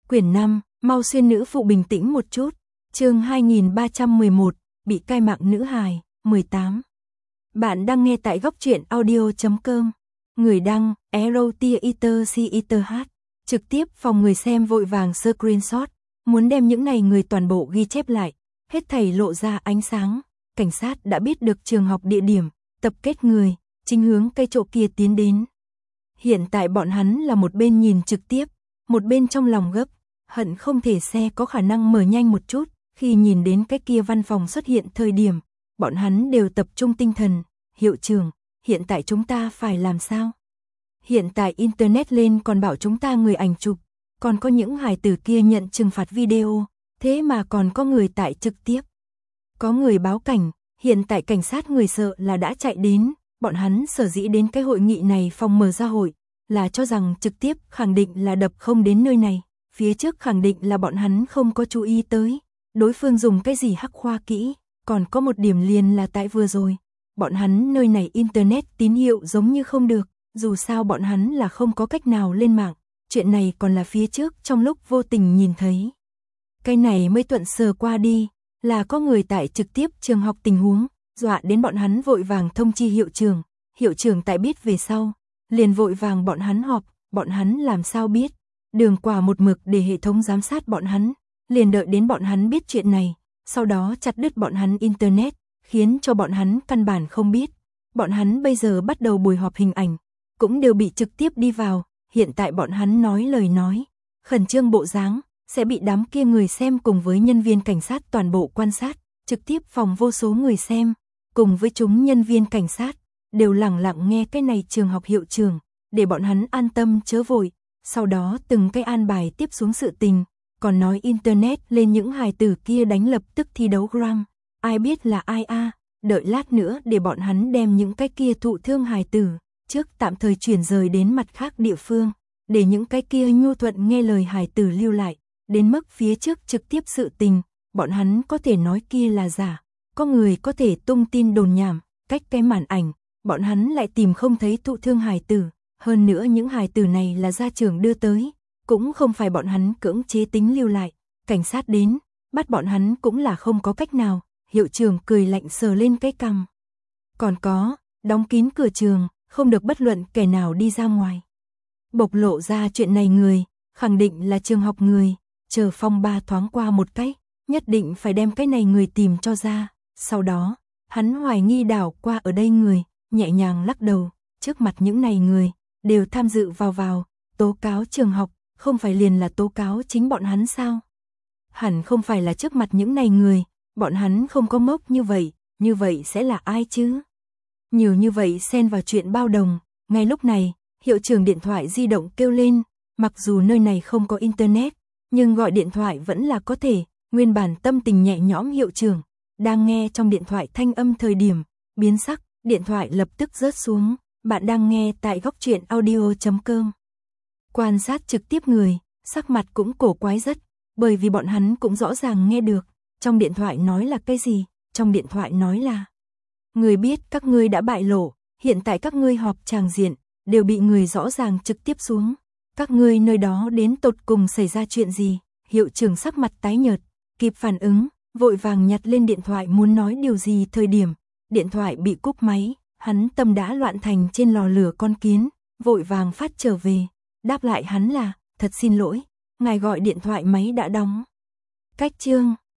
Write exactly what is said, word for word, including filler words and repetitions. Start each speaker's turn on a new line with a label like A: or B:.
A: Quyển năm, mau xuyên nữ phụ bình tĩnh một chút. Chương hai nghìn ba trăm mười một, bị cai mạng nữ hài, mười tám. Bạn đang nghe tại góc truyện audio chấm com. Người đăng, Erotia Eater C Eater H. Trực tiếp phòng người xem vội vàng screenshot, muốn đem những này người toàn bộ ghi chép lại, hết thảy lộ ra ánh sáng. Cảnh sát đã biết được trường học địa điểm, tập kết người, chính hướng cây chỗ kia tiến đến. Hiện tại bọn hắn là một bên nhìn trực tiếp, một bên trong lòng gấp, hận không thể xe có khả năng mở nhanh một chút. Khi nhìn đến cái kia văn phòng xuất hiện thời điểm, bọn hắn đều tập trung tinh thần. Hiệu trưởng, hiện tại chúng ta phải làm sao? Hiện tại internet lên còn bảo chúng ta người ảnh chụp, còn có những hài tử kia nhận trừng phạt video, thế mà còn có người tại trực tiếp. Có người báo cảnh, hiện tại cảnh sát người sợ là đã chạy đến, bọn hắn sở dĩ đến cái hội nghị này phòng mở ra hội, là cho rằng trực tiếp khẳng định là đập không đến nơi này, phía trước khẳng định là bọn hắn không có chú ý tới, đối phương dùng cái gì hắc khoa kỹ, còn có một điểm liền là tại vừa rồi, bọn hắn nơi này internet tín hiệu giống như không được, dù sao bọn hắn là không có cách nào lên mạng, chuyện này còn là phía trước trong lúc vô tình nhìn thấy. Cái này mới thuận sờ qua đi, là có người tại trực tiếp trường học tình huống, dọa đến bọn hắn vội vàng thông chi hiệu trưởng, hiệu trưởng tại biết về sau, liền vội vàng bọn hắn họp, bọn hắn làm sao biết, đường quả một mực để hệ thống giám sát bọn hắn, liền đợi đến bọn hắn biết chuyện này, sau đó chặt đứt bọn hắn internet, khiến cho bọn hắn căn bản không biết, bọn hắn bây giờ bắt đầu buổi họp hình ảnh, cũng đều bị trực tiếp đi vào, hiện tại bọn hắn nói lời nói, khẩn trương bộ dáng, sẽ bị đám kia người xem cùng với nhân viên cảnh sát toàn bộ quan sát, trực tiếp phòng vô số người xem, cùng với chúng nhân viên cảnh sát, đều lặng lặng nghe cái này trường học hiệu trưởng, để bọn hắn an tâm chớ vội, sau đó từng cái an bài tiếp xuống sự tình, còn nói internet lên những hài tử kia đánh lập tức thi đấu gram, ai biết là ai a, à, đợi lát nữa để bọn hắn đem những cái kia thụ thương hài tử, trước tạm thời chuyển rời đến mặt khác địa phương, để những cái kia nhu thuận nghe lời hài tử lưu lại, đến mức phía trước trực tiếp sự tình, bọn hắn có thể nói kia là giả, có người có thể tung tin đồn nhảm, cách cái màn ảnh, bọn hắn lại tìm không thấy thụ thương hài tử, hơn nữa những hài tử này là gia trưởng đưa tới, cũng không phải bọn hắn cưỡng chế tính lưu lại, cảnh sát đến, bắt bọn hắn cũng là không có cách nào, hiệu trưởng cười lạnh sờ lên cái cằm. Còn có, đóng kín cửa trường, không được bất luận kẻ nào đi ra ngoài. Bộc lộ ra chuyện này người, khẳng định là trường học người, chờ phong ba thoáng qua một cách, nhất định phải đem cái này người tìm cho ra, sau đó, hắn hoài nghi đảo qua ở đây người, nhẹ nhàng lắc đầu, trước mặt những này người, đều tham dự vào vào, tố cáo trường học, không phải liền là tố cáo chính bọn hắn sao? Hẳn không phải là trước mặt những này người, bọn hắn không có ngốc như vậy, như vậy sẽ là ai chứ? Nhiều như vậy xen vào chuyện bao đồng, ngay lúc này, hiệu trưởng điện thoại di động kêu lên, mặc dù nơi này không có internet, nhưng gọi điện thoại vẫn là có thể, nguyên bản tâm tình nhẹ nhõm hiệu trưởng, đang nghe trong điện thoại thanh âm thời điểm, biến sắc, điện thoại lập tức rớt xuống, bạn đang nghe tại góc truyện audio chấm com. Quan sát trực tiếp người, sắc mặt cũng cổ quái rất, bởi vì bọn hắn cũng rõ ràng nghe được, trong điện thoại nói là cái gì, trong điện thoại nói là người biết các ngươi đã bại lộ, hiện tại các ngươi họp tràng diện, đều bị người rõ ràng trực tiếp xuống, các ngươi nơi đó đến tột cùng xảy ra chuyện gì, hiệu trưởng sắc mặt tái nhợt, kịp phản ứng, vội vàng nhặt lên điện thoại muốn nói điều gì thời điểm, điện thoại bị cúp máy, hắn tâm đã loạn thành trên lò lửa con kiến, vội vàng phát trở về, đáp lại hắn là, thật xin lỗi, ngài gọi điện thoại máy đã đóng. Cách chương